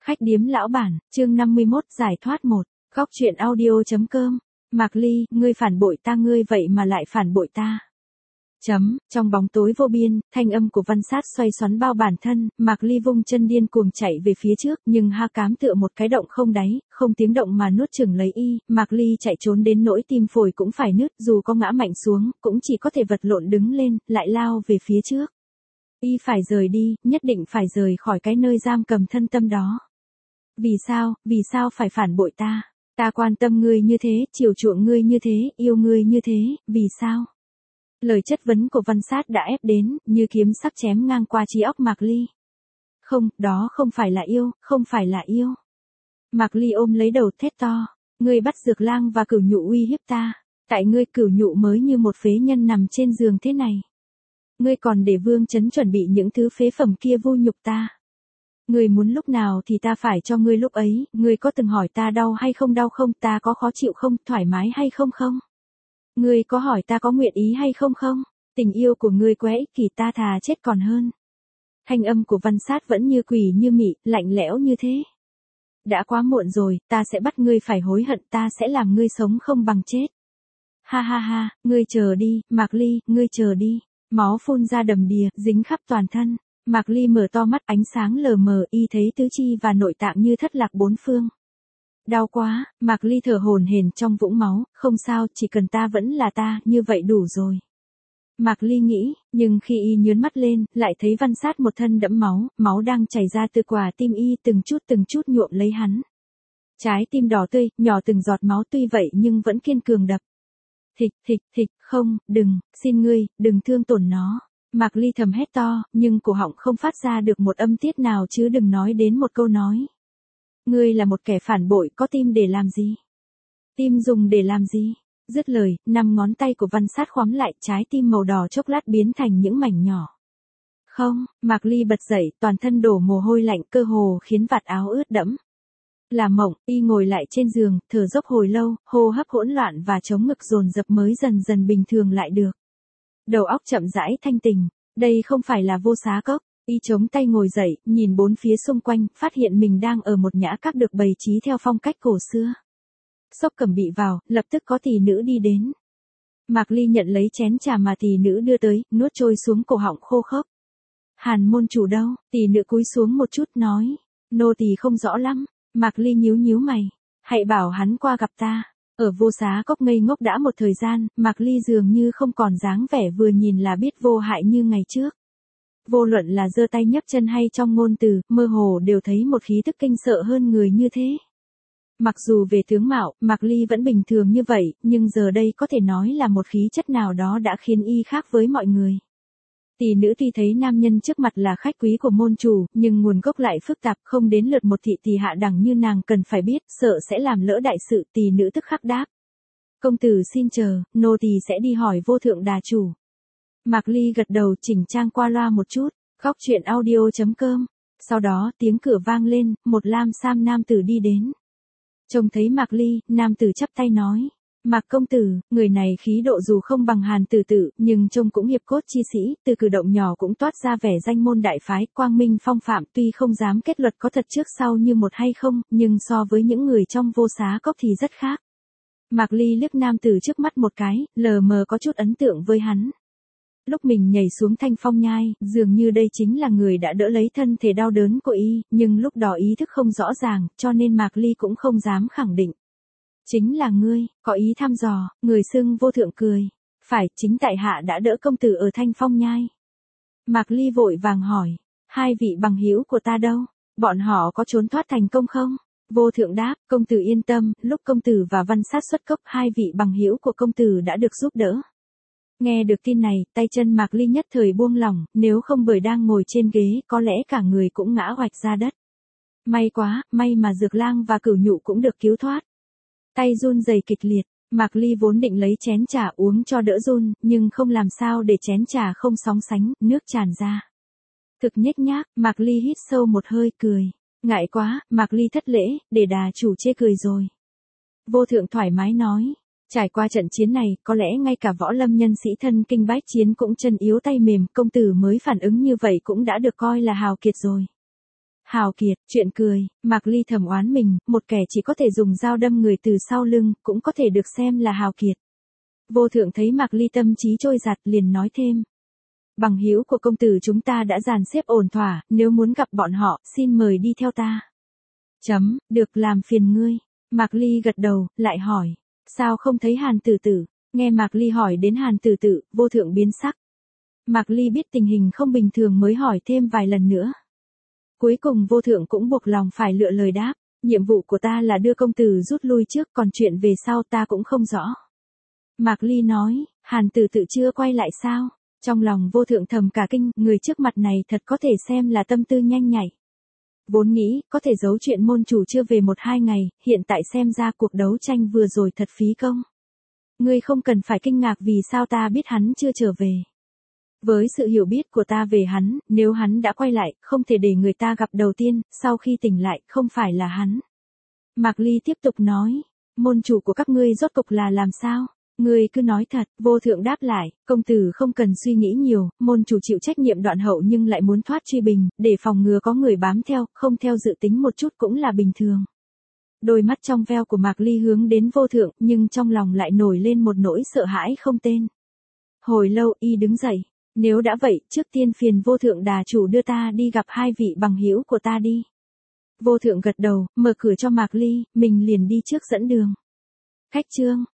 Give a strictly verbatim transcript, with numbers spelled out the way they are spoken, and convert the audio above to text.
Khách điếm lão bản, chương năm mươi mốt giải thoát một, góc truyện audio.com, Mạc Ly, ngươi phản bội ta ngươi vậy mà lại phản bội ta. Chấm, trong bóng tối vô biên, thanh âm của Văn Sát xoay xoắn bao bản thân, Mạc Ly vung chân điên cuồng chạy về phía trước, nhưng ha cám tựa một cái động không đáy, không tiếng động mà nuốt chửng lấy y, Mạc Ly chạy trốn đến nỗi tim phổi cũng phải nứt, dù có ngã mạnh xuống, cũng chỉ có thể vật lộn đứng lên, lại lao về phía trước. Y phải rời đi, nhất định phải rời khỏi cái nơi giam cầm thân tâm đó. Vì sao, vì sao phải phản bội ta? Ta quan tâm ngươi như thế, chiều chuộng ngươi như thế, yêu ngươi như thế, vì sao? Lời chất vấn của Văn Sát đã ép đến, như kiếm sắc chém ngang qua trí óc Mạc Ly. Không, đó không phải là yêu, không phải là yêu. Mạc Ly ôm lấy đầu thét to, ngươi bắt Dược Lang và Cửu Nhụ uy hiếp ta, tại ngươi Cửu Nhụ mới như một phế nhân nằm trên giường thế này. Ngươi còn để Vương Chấn chuẩn bị những thứ phế phẩm kia vu nhục ta. Ngươi muốn lúc nào thì ta phải cho ngươi lúc ấy, ngươi có từng hỏi ta đau hay không đau không, ta có khó chịu không, thoải mái hay không không? Ngươi có hỏi ta có nguyện ý hay không không? Tình yêu của ngươi quá ích kỷ, ta thà chết còn hơn. Thanh âm của Văn Sát vẫn như quỷ như mị, lạnh lẽo như thế. Đã quá muộn rồi, ta sẽ bắt ngươi phải hối hận, ta sẽ làm ngươi sống không bằng chết. Ha ha ha, ngươi chờ đi, Mạc Ly, ngươi chờ đi. Máu phun ra đầm đìa, dính khắp toàn thân. Mạc Ly mở to mắt, ánh sáng lờ mờ, y thấy tứ chi và nội tạng như thất lạc bốn phương. Đau quá, Mạc Ly thở hổn hển trong vũng máu, không sao, chỉ cần ta vẫn là ta, như vậy đủ rồi. Mạc Ly nghĩ, nhưng khi y nhớn mắt lên, lại thấy Văn Sát một thân đẫm máu, máu đang chảy ra từ quả tim y từng chút từng chút nhuộm lấy hắn. Trái tim đỏ tươi, nhỏ từng giọt máu tuy vậy nhưng vẫn kiên cường đập. Thịch, thịch, thịch, không, đừng, xin ngươi, đừng thương tổn nó. Mạc Ly thầm hét to, nhưng cổ họng không phát ra được một âm tiết nào chứ đừng nói đến một câu nói. Ngươi là một kẻ phản bội, có tim để làm gì? Tim dùng để làm gì? Dứt lời, năm ngón tay của Văn Sát khóm lại, trái tim màu đỏ chốc lát biến thành những mảnh nhỏ. Không, Mạc Ly bật dậy, toàn thân đổ mồ hôi lạnh, cơ hồ khiến vạt áo ướt đẫm. Là mộng, y ngồi lại trên giường, thở dốc hồi lâu, hô hấp hỗn loạn và chống ngực dồn dập mới dần dần bình thường lại được. Đầu óc chậm rãi thanh tình, đây không phải là Vô Xá Cốc. Y chống tay ngồi dậy, nhìn bốn phía xung quanh, phát hiện mình đang ở một nhã các được bày trí theo phong cách cổ xưa. Xốc cầm bị vào, lập tức có tỷ nữ đi đến. Mạc Ly nhận lấy chén trà mà tỷ nữ đưa tới, nuốt trôi xuống cổ họng khô khốc. Hàn môn chủ đâu? Tỷ nữ cúi xuống một chút nói. Nô tỳ không rõ lắm. Mạc Ly nhíu nhíu mày. Hãy bảo hắn qua gặp ta. Ở Vô Xá Cốc ngây ngốc đã một thời gian, Mạc Ly dường như không còn dáng vẻ vừa nhìn là biết vô hại như ngày trước. Vô luận là giơ tay nhấc chân hay trong ngôn từ, mơ hồ đều thấy một khí tức kinh sợ hơn người như thế. Mặc dù về tướng mạo, Mạc Ly vẫn bình thường như vậy, nhưng giờ đây có thể nói là một khí chất nào đó đã khiến y khác với mọi người. Tỷ nữ tuy thấy nam nhân trước mặt là khách quý của môn chủ, nhưng nguồn gốc lại phức tạp, không đến lượt một thị tỷ hạ đẳng như nàng cần phải biết, sợ sẽ làm lỡ đại sự, tỷ nữ tức khắc đáp. Công tử xin chờ, nô tỳ sẽ đi hỏi Vô Thượng Đà chủ. Mạc Ly gật đầu chỉnh trang qua loa một chút, góc truyện audio.com. Sau đó tiếng cửa vang lên, một lam sam nam tử đi đến. Trông thấy Mạc Ly, nam tử chắp tay nói. Mạc công tử, người này khí độ dù không bằng Hàn tử tử, nhưng trông cũng hiệp cốt chi sĩ, từ cử động nhỏ cũng toát ra vẻ danh môn đại phái, quang minh phong phạm, tuy không dám kết luật có thật trước sau như một hay không, nhưng so với những người trong Vô Xá Cốc thì rất khác. Mạc Ly liếc nam tử trước mắt một cái, lờ mờ có chút ấn tượng với hắn. Lúc mình nhảy xuống thanh phong nhai, dường như đây chính là người đã đỡ lấy thân thể đau đớn của y, nhưng lúc đó ý thức không rõ ràng, cho nên Mạc Ly cũng không dám khẳng định. Chính là ngươi, có ý thăm dò, người xưng Vô Thượng cười. Phải, chính tại hạ đã đỡ công tử ở thanh phong nhai. Mạc Ly vội vàng hỏi, hai vị bằng hữu của ta đâu? Bọn họ có trốn thoát thành công không? Vô Thượng đáp, công tử yên tâm, lúc công tử và Văn Sát xuất cốc, hai vị bằng hữu của công tử đã được giúp đỡ. Nghe được tin này, tay chân Mạc Ly nhất thời buông lỏng, nếu không bởi đang ngồi trên ghế, có lẽ cả người cũng ngã oạch ra đất. May quá, may mà Dược Lang và Cửu Nhụ cũng được cứu thoát. Tay run rẩy kịch liệt, Mạc Ly vốn định lấy chén trà uống cho đỡ run, nhưng không làm sao để chén trà không sóng sánh, nước tràn ra. Thực nhếch nhác, Mạc Ly hít sâu một hơi cười. Ngại quá, Mạc Ly thất lễ, để đà chủ chê cười rồi. Vô Thượng thoải mái nói. Trải qua trận chiến này, có lẽ ngay cả võ lâm nhân sĩ thân kinh bách chiến cũng chân yếu tay mềm, công tử mới phản ứng như vậy cũng đã được coi là hào kiệt rồi. Hào kiệt, chuyện cười, Mạc Ly thầm oán mình, một kẻ chỉ có thể dùng dao đâm người từ sau lưng, cũng có thể được xem là hào kiệt. Vô thượng thấy Mạc Ly tâm trí trôi giạt liền nói thêm. Bằng hữu của công tử chúng ta đã dàn xếp ổn thỏa, nếu muốn gặp bọn họ, xin mời đi theo ta. Chấm, được làm phiền ngươi. Mạc Ly gật đầu, lại hỏi. Sao không thấy Hàn Tử Tử? Nghe Mạc Ly hỏi đến Hàn Tử Tử, vô thượng biến sắc. Mạc Ly biết tình hình không bình thường mới hỏi thêm vài lần nữa. Cuối cùng vô thượng cũng buộc lòng phải lựa lời đáp. Nhiệm vụ của ta là đưa công tử rút lui trước, còn chuyện về sau ta cũng không rõ. Mạc Ly nói, Hàn Tử Tử chưa quay lại sao? Trong lòng vô thượng thầm cả kinh, người trước mặt này thật có thể xem là tâm tư nhanh nhạy. Vốn nghĩ, có thể giấu chuyện môn chủ chưa về một hai ngày, hiện tại xem ra cuộc đấu tranh vừa rồi thật phí công. Ngươi không cần phải kinh ngạc vì sao ta biết hắn chưa trở về. Với sự hiểu biết của ta về hắn, nếu hắn đã quay lại, không thể để người ta gặp đầu tiên, sau khi tỉnh lại, không phải là hắn. Mạc Ly tiếp tục nói, môn chủ của các ngươi rốt cục là làm sao? Ngươi cứ nói thật, vô thượng đáp lại, công tử không cần suy nghĩ nhiều, môn chủ chịu trách nhiệm đoạn hậu nhưng lại muốn thoát truy bình, để phòng ngừa có người bám theo, không theo dự tính một chút cũng là bình thường. Đôi mắt trong veo của Mạc Ly hướng đến vô thượng, nhưng trong lòng lại nổi lên một nỗi sợ hãi không tên. Hồi lâu y đứng dậy, nếu đã vậy, trước tiên phiền vô thượng đà chủ đưa ta đi gặp hai vị bằng hữu của ta đi. Vô thượng gật đầu, mở cửa cho Mạc Ly, mình liền đi trước dẫn đường. Khách trương.